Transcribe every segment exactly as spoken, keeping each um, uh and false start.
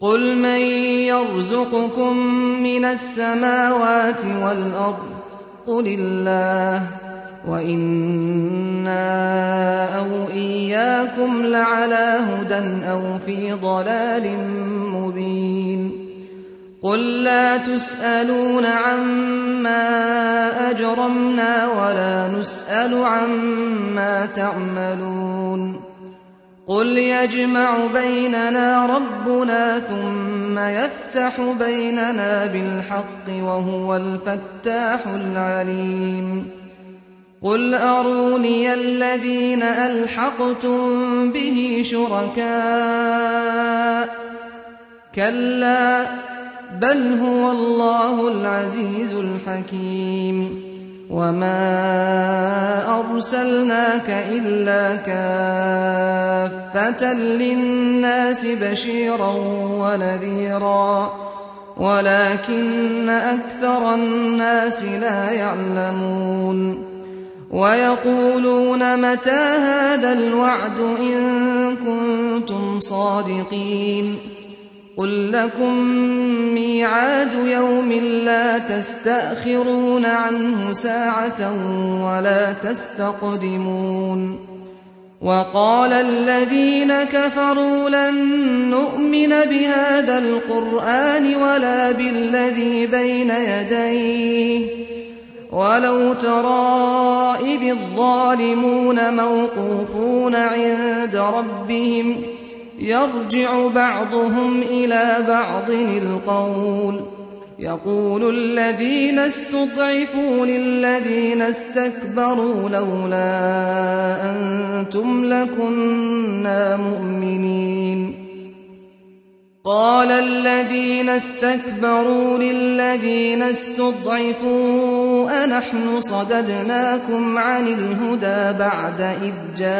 قل من يرزقكم من السماوات والأرض قل الله وإنا أو إياكم لعلى هدى أو في ضلال مبين قل لا تسألون عما أجرمنا ولا نسأل عما تعملون قل يجمع بيننا ربنا ثم يفتح بيننا بالحق وهو الفتاح العليم قل أروني الذين ألحقتم به شركاء كلا بل هو الله العزيز الحكيم وما أرسلناك إلا كافة للناس بشيرا ونذيرا ولكن أكثر الناس لا يعلمون ويقولون متى هذا الوعد إن كنتم صادقين قل لكم ميعاد يوم لا تستأخرون عنه ساعة ولا تستقدمون وقال الذين كفروا لن نؤمن بهذا القرآن ولا بالذي بين يديه ولو ترى إذ الظالمون موقوفون عند ربهم يرجع بعضهم إلى بعض القول يقول الذين استضعفوا للذين استكبروا لولا أنتم لكنا مؤمنين قال الذين استكبروا للذين استضعفوا أنحن صددناكم عن الهدى بعد إذ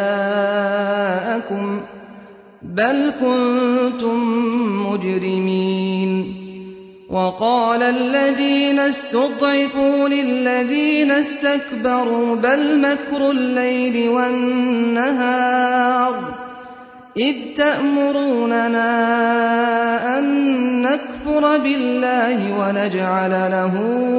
جاءكم بل كنتم مجرمين وقال الذين استضعفوا للذين استكبروا بل مكر الليل والنهار إذ تأمروننا أن نكفر بالله ونجعل له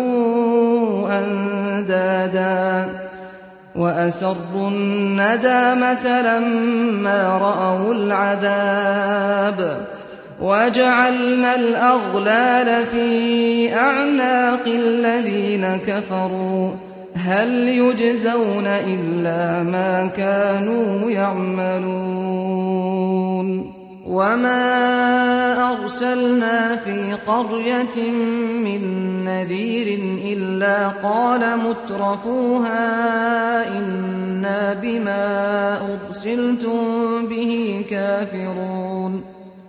أندادا وأسروا الندامة لما رأوا العذاب وجعلنا الأغلال في أعناق الذين كفروا هل يجزون إلا ما كانوا يعملون وما أرسلنا في قرية من نذير إلا قال مترفوها إنا بما أرسلتم به كافرون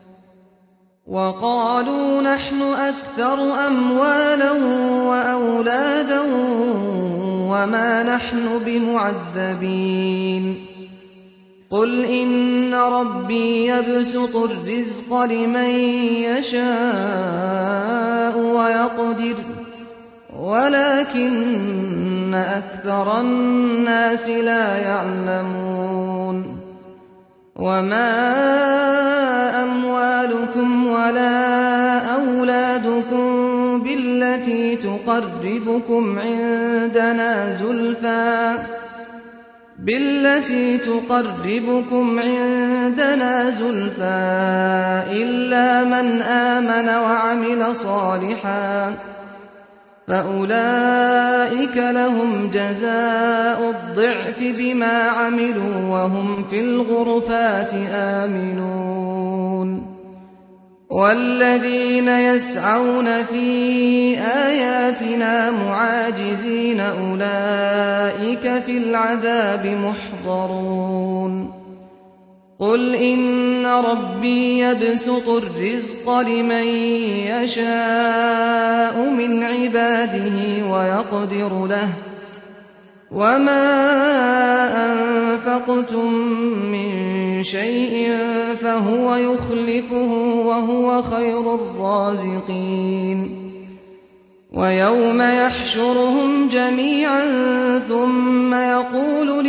وقالوا نحن أكثر أموالا وأولادا وما نحن بمعذبين قل إن ربي يبسط الرزق لمن يشاء ويقدر ولكن أكثر الناس لا يعلمون وما أموالكم ولا أولادكم بالتي تقربكم عندنا زلفى بالتي تقربكم عندنا زلفى إلا من آمن وعمل صالحا فأولئك لهم جزاء الضعف بما عملوا وهم في الغرفات آمنون والذين يسعون في آياتنا معاجزين أولئك في العذاب محضرون قل إن ربي يبسط الرزق لمن يشاء من عباده ويقدر له وما أنفقتم من شيء فهو يخلفه وهو خير الرازقين ويوم يحشرهم جميعا ثم يقول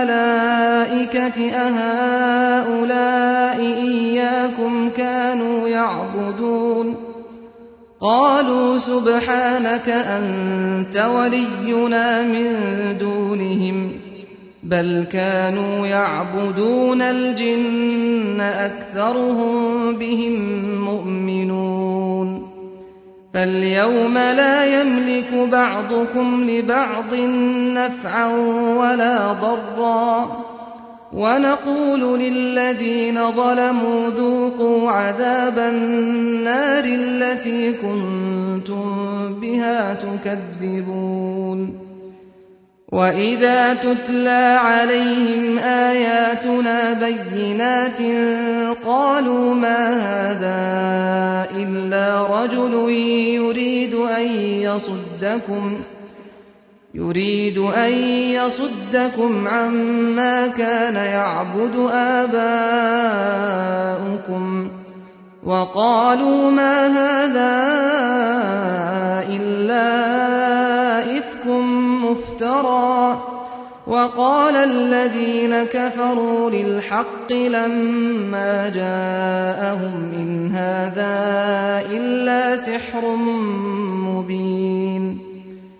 للملائكة أهؤلاء إياكم كانوا يعبدون قالوا سبحانك أنت ولينا من دونهم بل كانوا يعبدون الجن أكثرهم بهم مؤمنون فاليوم لا يملك بعضكم لبعض نفعا ولا ضرا ونقول للذين ظلموا ذوقوا عذاب النار التي كنتم بها تكذبون وإذا تتلى عليهم آياتنا بينات قالوا ما هذا إلا رجل يريد أن يصدكم يريد أن يصدكم عما كان يعبد آباؤكم وقالوا ما هذا إلا إفك مفترى وقال الذين كفروا للحق لما جاءهم إن هذا إلا سحر مبين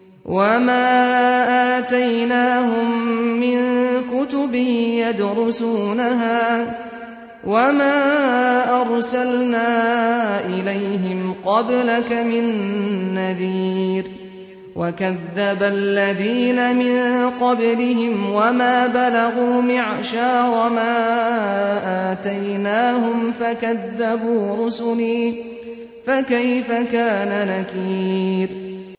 وما آتيناهم من كتب يدرسونها وما أرسلنا إليهم قبلك من نذير وكذب الذين من قبلهم وما بلغوا معشار ما آتيناهم فكذبوا رسلي فكيف كان نكير